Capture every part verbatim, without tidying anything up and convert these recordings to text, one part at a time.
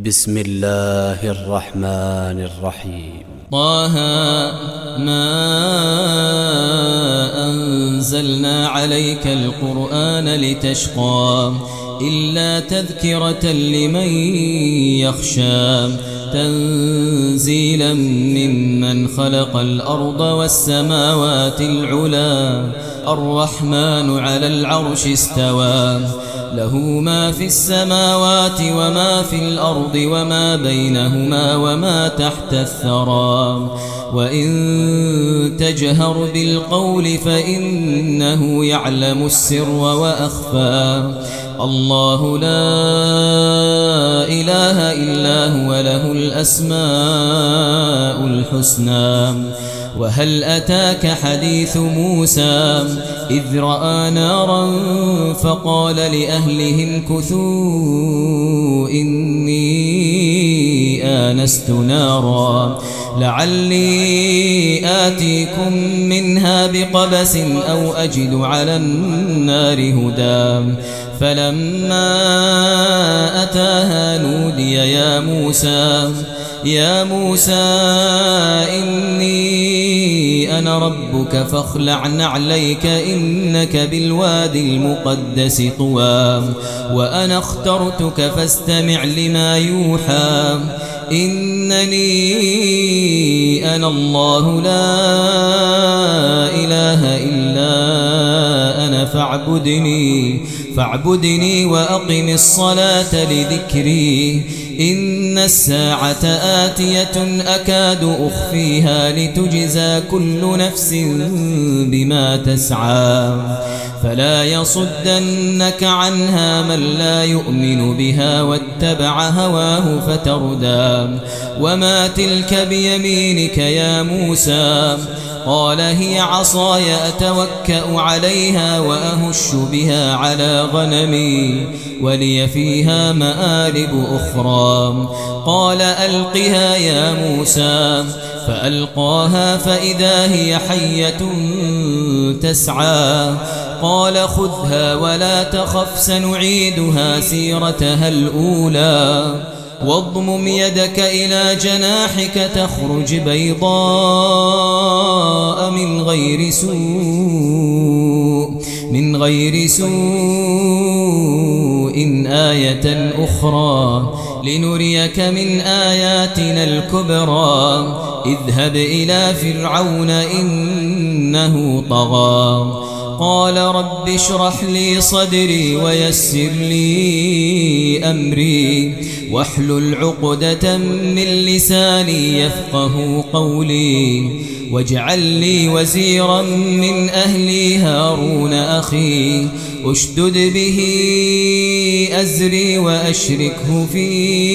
بسم الله الرحمن الرحيم. طه ما أنزلنا عليك القرآن لتشقى إلا تذكرة لمن يخشى تنزيلا ممن خلق الأرض والسماوات العلا الرحمن على العرش استوى له ما في السماوات وما في الأرض وما بينهما وما تحت الثرى وإن تجهر بالقول فإنه يعلم السر وأخفى الله لا إله إلا هو له الأسماء الحسنى. وهل أتاك حديث موسى إذ رأى نارا فقال لأهلهم كثوا إني آنست نارا لعلي آتيكم منها بقبس أو أجد على النار هدى فلما أتاها نودي يا موسى يا موسى إني أنا ربك فاخلع نعليك إنك بالوادي المقدس طوى وأنا اخترتك فاستمع لما يوحى إنني أنا الله لا إله إلا أنا فاعبدني فاعبدني وأقم الصلاة لذكري إن الساعة آتية أكاد أخفيها لتجزى كل نفس بما تسعى فلا يصدنك عنها من لا يؤمن بها واتبع هواه فتردى وما تلك بيمينك يا موسى قال هي عصاي أتوكأ عليها وأهش بها على غنمي ولي فيها مآرب أخرى قال ألقها يا موسى فألقاها فإذا هي حية تسعى قال خذها ولا تخف سنعيدها سيرتها الأولى واضمم يدك إلى جناحك تخرج بيضاء من غير سوء من غير سوء آية أخرى لنريك من آياتنا الكبرى اذهب إلى فرعون إنه طغى قال رب اشرح لي صدري ويسر لي أمري واحلل عقدة من لساني يفقه قولي واجعل لي وزيرا من أهلي هارون أخي أشدد به أزري وأشركه في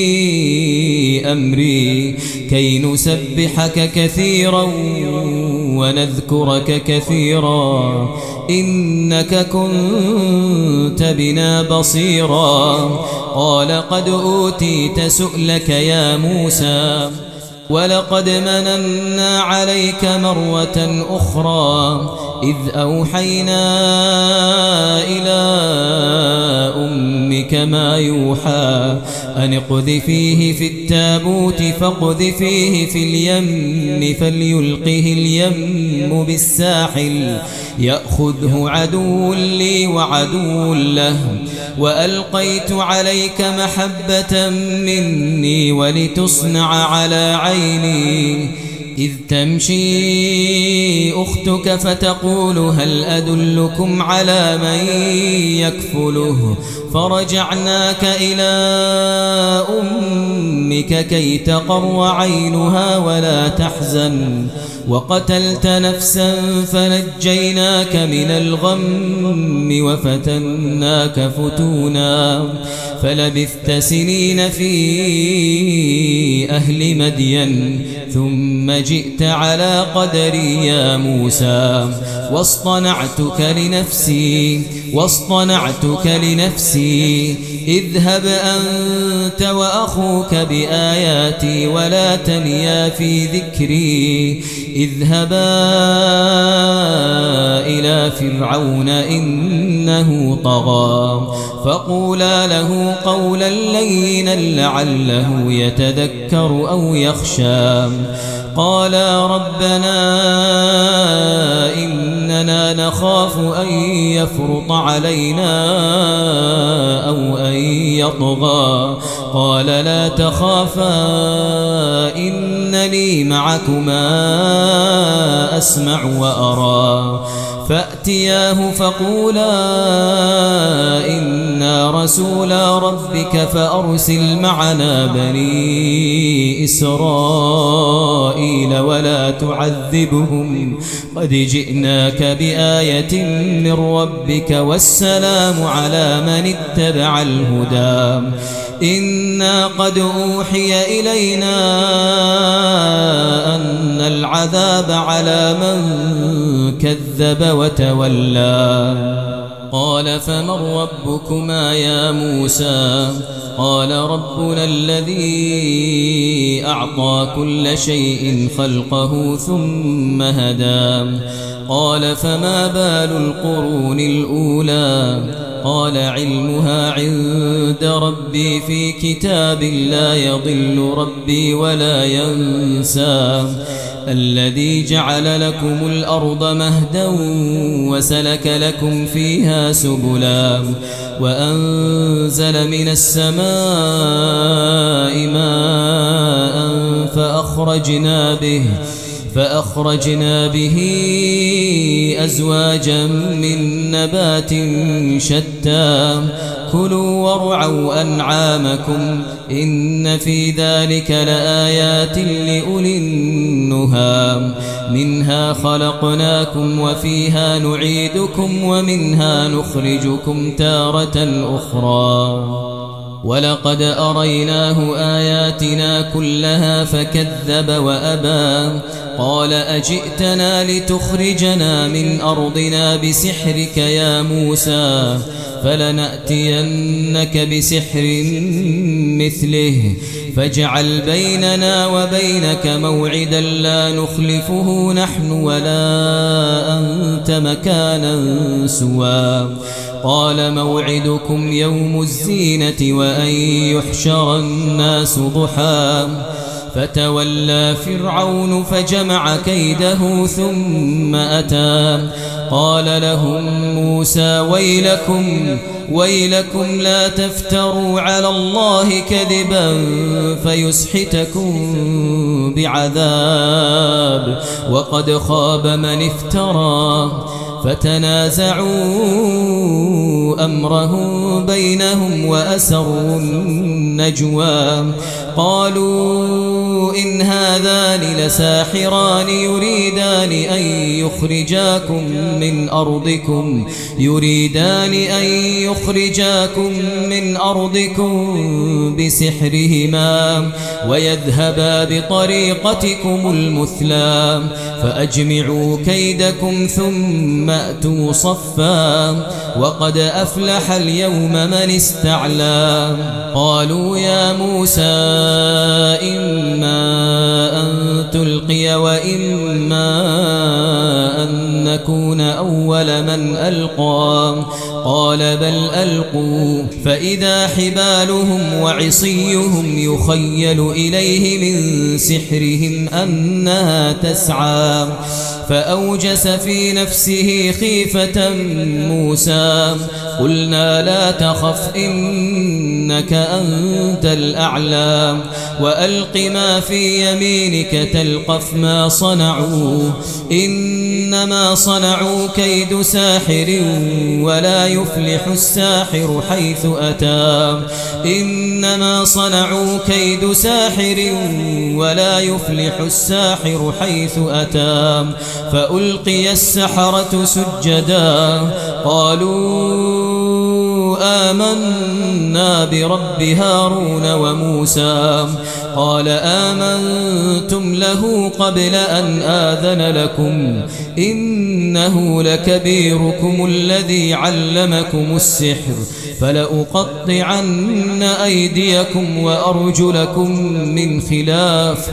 أمري كي نسبحك كثيرا ونذكرك كثيرا إنك كنت بنا بصيرا قال قد أوتيت سؤلك يا موسى ولقد مننا عليك مرة أخرى إذ أوحينا إلى أمك ما يوحى أن اقذفيه في التابوت فاقذفيه في اليم فليلقه اليم بالساحل يأخذه عدو لي وعدو له وألقيت عليك محبة مني ولتصنع على عيني إذ تمشي أختك فتقول هل أدلكم على من يكفله فرجعناك إلى أمك كي تقر عينها ولا تحزن وقتلت نفسا فنجيناك من الغم وفتناك فتونا فلبثت سنين في أهل مدين ثم جئت على قدري يا موسى واصطنعتك لنفسي واصطنعتك لنفسي اذهب أنت وأخوك بآياتي ولا تنيا في ذكري اذهبا إلى فرعون إنه طغى فقولا له قولا لينا لعله يتذكر أو يخشى قالا ربنا إننا نخاف أن يفرط علينا أو أن يطغى قال لا تخافا إنني معكما أسمع وأرى فأتياه فقولا إنا رسولا ربك فأرسل معنا بني إسرائيل ولا تعذبهم قد جئناك بآية من ربك والسلام على من اتبع الهدى إنا قد أوحي إلينا أن العذاب على من كذب وتولى قال فمن ربكما يا موسى قال ربنا الذي أعطى كل شيء خلقه ثم هدى قال فما بال القرون الأولى قال علمها عند ربي في كتاب لا يضل ربي ولا ينسى الذي جعل لكم الأرض مهدا وسلك لكم فيها سبلا وأنزل من السماء ماء فأخرجنا به فأخرجنا به أزواجا من نبات شتى كلوا وارعوا أنعامكم إن في ذلك لآيات لأولي النهى منها خلقناكم وفيها نعيدكم ومنها نخرجكم تارة أخرى ولقد أريناه آياتنا كلها فكذب وأبى قال أجئتنا لتخرجنا من أرضنا بسحرك يا موسى فلنأتينك بسحر مثله فاجعل بيننا وبينك موعدا لا نخلفه نحن ولا أنت مكانا سوى قال موعدكم يوم الزينة وأن يحشر الناس ضحى فتولى فرعون فجمع كيده ثم أتى قال لهم موسى ويلكم ويلكم لا تفتروا على الله كذبا فيسحتكم بعذاب وقد خاب من افترى فتنازعوا أمرهم بينهم وأسروا النجوى قالوا إن هذان لساحران يريدان أن يخرجاكم من أرضكم يريدان أن يخرجاكم من أرضكم بسحرهما ويذهبا بطريقتكم المثلى فأجمعوا كيدكم ثم أتوا صفا وقد أفلح اليوم من استعلى قالوا يا موسى إما أن تلقي وإما أن نكون أول من ألقى قال بل ألقوا فإذا حبالهم وعصيهم يخيل إليه من سحرهم أنها تسعى فأوجس في نفسه خيفة موسى قلنا لا تخف إنك أنت الأعلى وألق ما في يمينك تلقف ما صنعوا إنما صنعوا كيد ساحر ولا يفلح الساحر حيث أتى إنما صنعوا كيد ساحر ولا يفلح الساحر حيث أتى فألقي السحرة سجدا قالوا آمنا برب هارون وموسى قال آمنتم له قبل أن آذن لكم إنه لكبيركم الذي علمكم السحر فلأقطعن أيديكم وأرجلكم من خلاف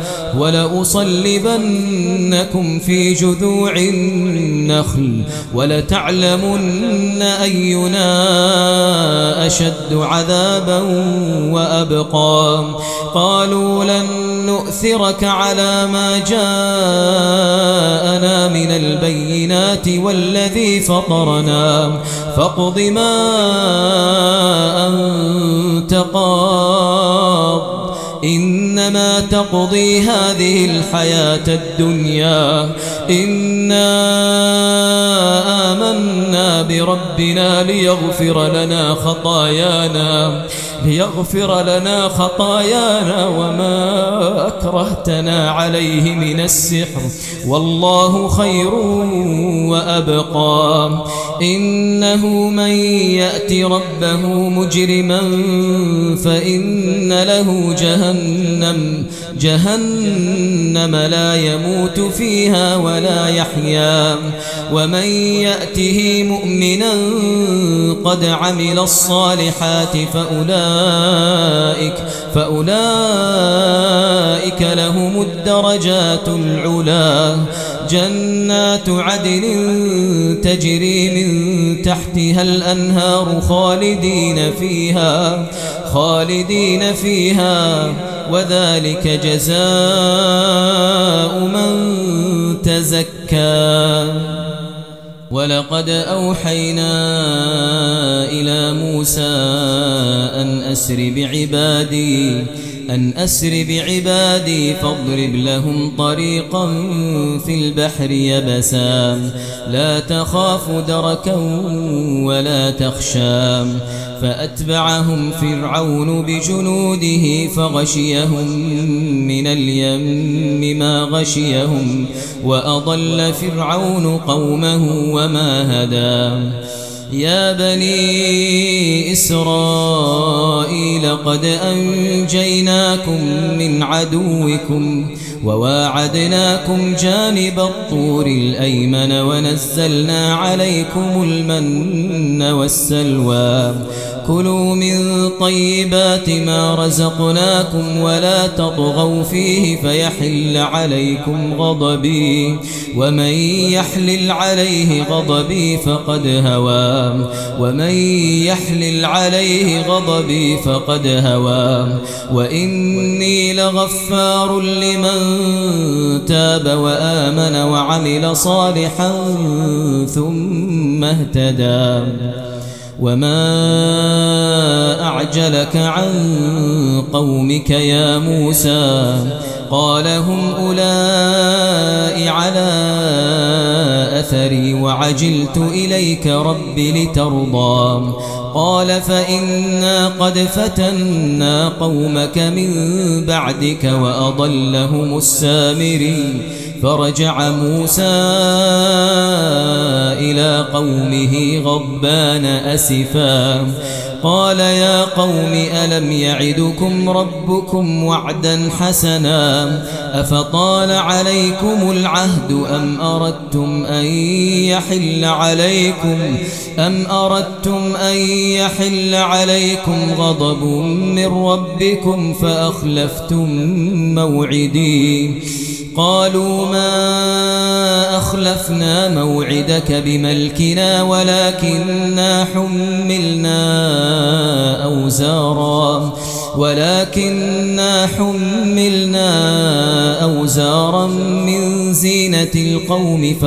ولأصلبنكم في جذوع النخل ولتعلمن أينا أشد عذابا وأبقى قالوا لن نؤثرك على ما جاءنا من البينات والذي فطرنا فاقض ما أنت قاض إنما تقضي هذه الحياة الدنيا إنا آمنا بربنا ليغفر لنا خطايانا ليغفر لنا خطايانا وما أكرهتنا عليه من السحر والله خير وأبقى إنه من يأت ربه مجرما فإن له جهنم جهنم لا يموت فيها ولا يحيا ومن يأته مؤمنا قد عمل الصالحات فأولئك فأولئك لهم الدرجات العلا جنات عدن تجري من تحتها الأنهار خالدين فيها خالدين فيها وذلك جزاء من تزكى ولقد أوحينا إلى موسى أن أسر بعبادي أن أسر بعبادي فاضرب لهم طريقا في البحر يبسا لا تخاف دركا ولا تخشى فأتبعهم فرعون بجنوده فغشيهم من اليم ما غشيهم وأضل فرعون قومه وما هدى يا بني إسرائيل قد أنجيناكم من عدوكم وواعدناكم جانب الطور الأيمن ونزلنا عليكم المن والسلوى كلوا من طيبات ما رزقناكم ولا تطغوا فيه فيحل عليكم غضبي ومن يحلل عليه غضبي فقد هوى ومن يحلل عليه غضبي فقد هوى وإني لغفار لمن تاب وآمن وعمل صالحا ثم اهتدى وما أعجلك عن قومك يا موسى قال هم أولئك على أثري وعجلت إليك رب لترضى قال فإنا قد فتنا قومك من بعدك وأضلهم السامري فرجع موسى إلى قومه غضبان أسفا قال يا قوم ألم يعدكم ربكم وعدا حسنا أفطال عليكم العهد أم أردتم أن يحل عليكم أم أردتم أن يحل عليكم غضب من ربكم فأخلفتم موعدي قالوا ما أخلفنا موعدك بملكنا ولكننا حملنا أوزارا ولكننا حملنا أوزارا من زينة القوم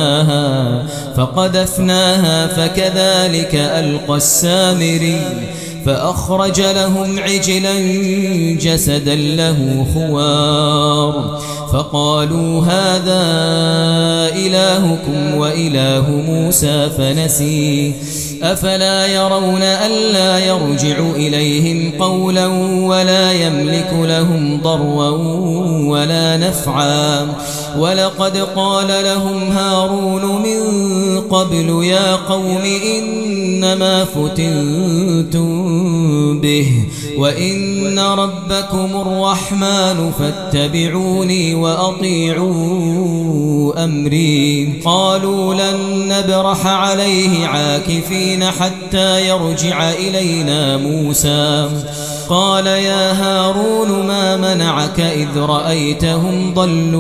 فقذفناها فقذفناها فكذلك ألقى السامري فأخرج لهم عجلا جسدا له خوار فقالوا هذا إلهكم وإله موسى فنسي أفلا يرون ألا يرجع إليهم قولا ولا يملك لهم ضرا ولا نفعا ولقد قال لهم هارون من قبل يا قوم إنما فتنتم به وإن ربكم الرحمن فاتبعوني وأطيعوا أمري قالوا لن نبرح عليه عاكفين حتى يرجع إلينا موسى قال يا هارون ما منعك إذ رأيتهم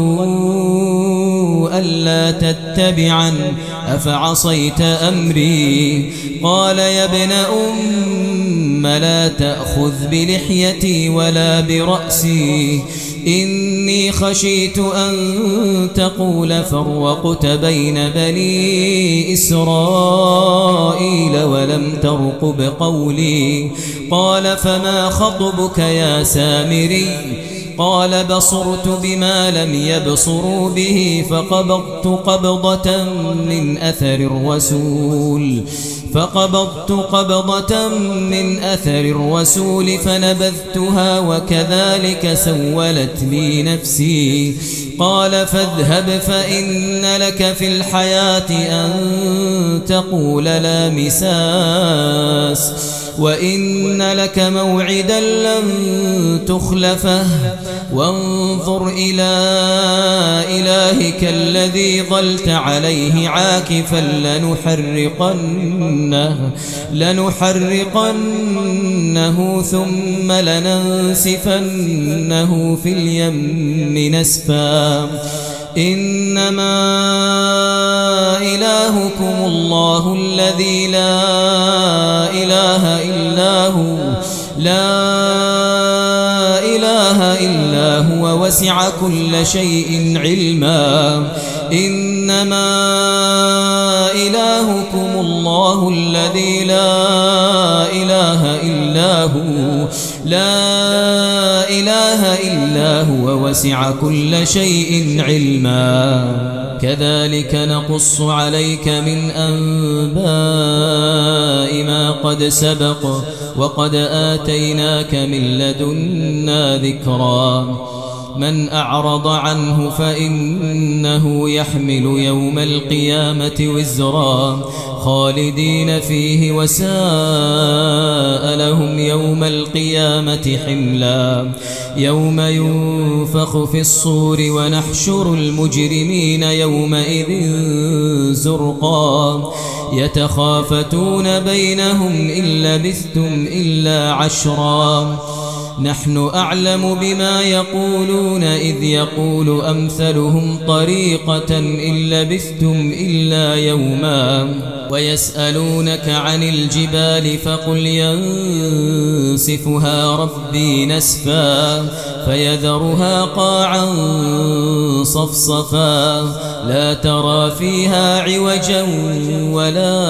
ضلوا ألا تتبعا أفعصيت أمري قال يا ابن أم لا تأخذ بلحيتي ولا برأسي إني خشيت أن تقول فرقت بين بني إسرائيل ولم ترقب قولي قال فما خطبك يا سامري قال بصرت بما لم يبصروا به فقبضت قبضة من أثر الرسول فقبضت قبضة من أثر الرسول فنبذتها وكذلك سولت لي نفسي قال فاذهب فإن لك في الحياة أن تقول لا مساس وإن لك موعدا لن تخلفه وانظر إلى إلهك الذي ظلت عليه عاكفا لنحرقنه, لنحرقنه ثم لننسفنه في اليم نسفا إنما إلهكم الله الذي لا إله إلا هو لا إله إلا هو وسع كل شيء علما إنما إلهكم الله الذي لا إله إلا هو لا إله إلا هو وسع كل شيء علما كذلك نقص عليك من أنباء ما قد سبق وقد آتيناك من لدنا ذكرا من أعرض عنه فإنه يحمل يوم القيامة وزرا خالدين فيه وساء لهم يوم القيامة حملا يوم ينفخ في الصور ونحشر المجرمين يومئذ زرقا يتخافتون بينهم إن لبثتم إلا عشرا نحن أعلم بما يقولون إذ يقول أمثلهم طريقة إن لبثتم إلا يوما ويسألونك عن الجبال فقل ينسفها ربي نسفا فيذرها قاعا صفصفا لا ترى فيها عوجا ولا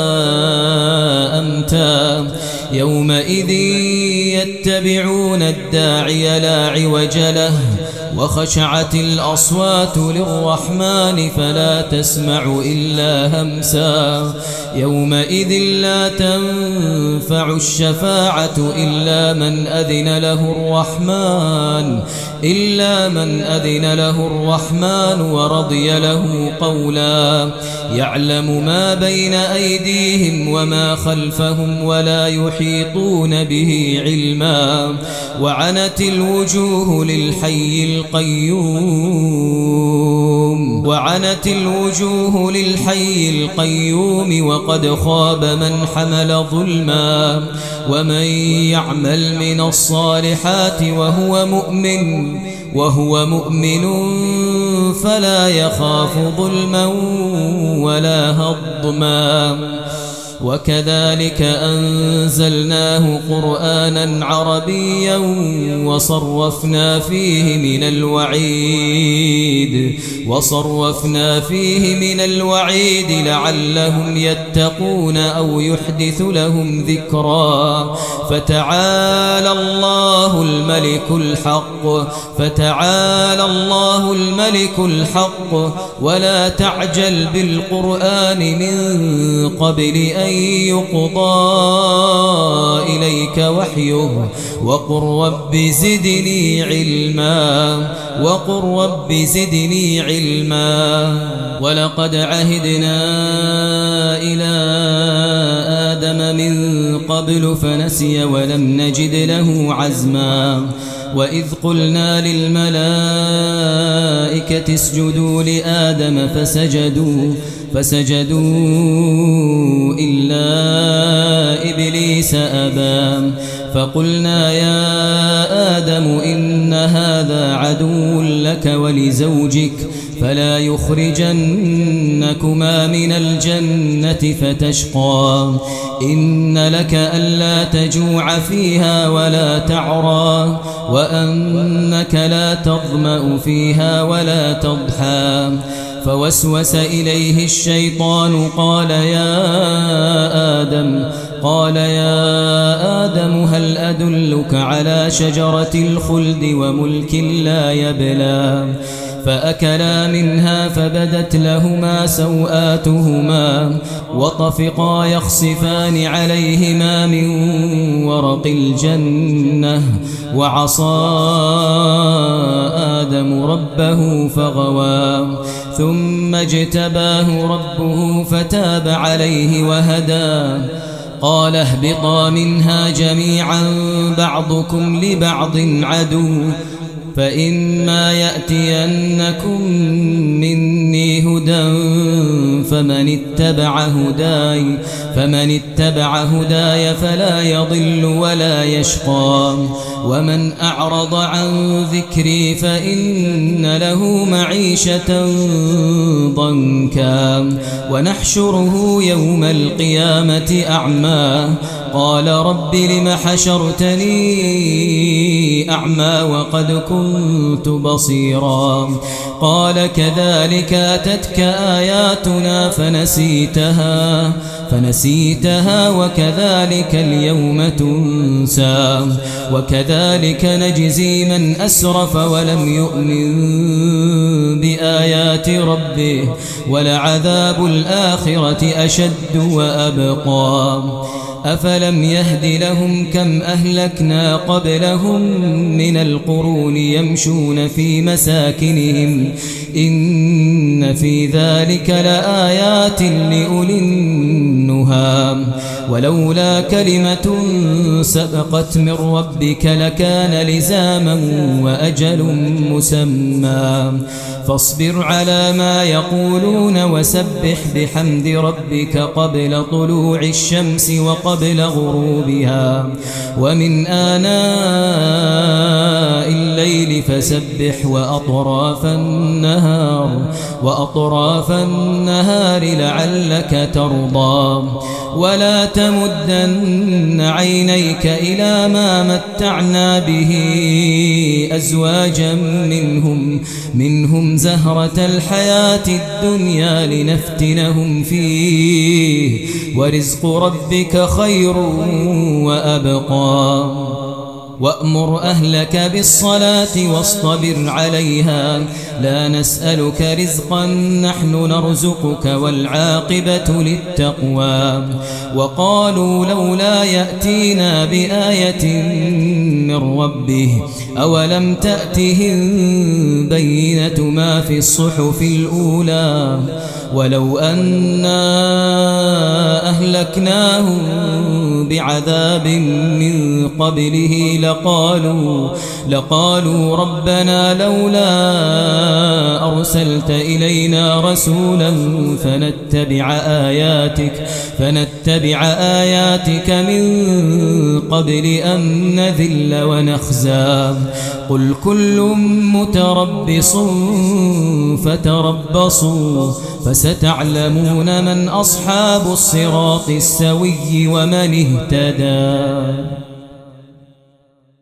أمتا يومئذ يتبعون الداعي لا عوج له وخشعت الأصوات للرحمن فلا تسمع إلا همسا يومئذ لا تنفع الشفاعة إلا من أذن له الرحمن إلا من أذن له الرحمن ورضي له قولا يعلم ما بين أيديهم وما خلفهم ولا يحيطون به علما وعنت الوجوه للحي القيوم وعنت الوجوه للحي القيوم وقد خاب من حمل ظلما ومن يعمل من الصالحات وهو مؤمن وهو مؤمن فلا يخاف ظلما ولا هضما وكذلك أنزلناه قرآنا عربيا وصرفنا فيه من الوعيد وصرفنا فيه من الوعيد لعلهم يتقون أو يحدث لهم ذكرا فتعالى الله الملك الحق فتعالى الله الملك الحق ولا تعجل بالقرآن من قبل أن يقضى إليك وحيه وقل رب زدني علما وقل رب زدني علما ولقد عهدنا إلى آدم من قبل فنسي ولم نجد له عزما وإذ قلنا للملائكة اسجدوا لآدم فسجدوا فسجدوا إلا إبليس أبى فقلنا يا آدم إن هذا عدو لك ولزوجك فلا يخرجنكما من الجنة فتشقى إن لك ألا تجوع فيها ولا تعرى وأنك لا تظمأ فيها ولا تضحى فوسوس إليه الشيطان قال يا آدم قال يا آدم هل أدلك على شجرة الخلد وملك لا يبلى فأكلا منها فبدت لهما سوآتهما وطفقا يخصفان عليهما من ورق الجنة وعصى آدم ربه فغوى ثم اجتباه ربه فتاب عليه وهدى قال اهبطا منها جميعا بعضكم لبعض عدو فإما يأتينكم مني هدى فمن اتبع هداي فمن اتبع هداي فلا يضل ولا يشقى ومن أعرض عن ذكري فإن له معيشة ضنكا ونحشره يوم القيامة أعمى قال رب لم حشرتني أعمى وقد كنت بصيرا قال كذلك أتتك آياتنا فنسيتها فنسيتها وكذلك اليوم تنسى وكذلك نجزي من أسرف ولم يؤمن بآيات ربه ولعذاب الآخرة أشد وأبقى أفلم يهد لهم كم أهلكنا قبلهم من القرون يمشون في مساكنهم إن في ذلك لآيات لأولي النهى ولولا كلمة سبقت من ربك لكان لزاما وأجل مسمى فاصبر على ما يقولون وسبح بحمد ربك قبل طلوع الشمس وقبل غروبها ومن آناء الليل فسبح وأطراف النهار وأطراف النهار لعلك ترضى ولا تمدن عينيك إلى ما متعنا به أزواجا منهم منهم زهرة الحياة الدنيا لنفتنهم فيه ورزق ربك خير وأبقى وأمر أهلك بالصلاة واصطبر عليها لا نسألك رزقا نحن نرزقك والعاقبة للتقوى وقالوا لولا يأتينا بآية من ربه أولم تأتهم بينة ما في الصحف الأولى ولو أنا أهلكناهم بعذاب من قبله لقالوا لقالوا ربنا لولا أرسلت إلينا رسولا فنتبع آياتك فنتبع آياتك من قبل أن نذل ونخزى قل كل متربص فتربصوا فستعلمون من أصحاب الصراط السوي ومن اهتدى.